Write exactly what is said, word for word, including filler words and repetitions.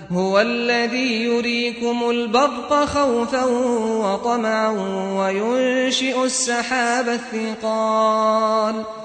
هُوَ الَّذِي يُرِيكُمُ الْبَرْقَ خَوْفًا وَطَمَعًا وَيُنشِئُ السَّحَابَ الثِّقَالَ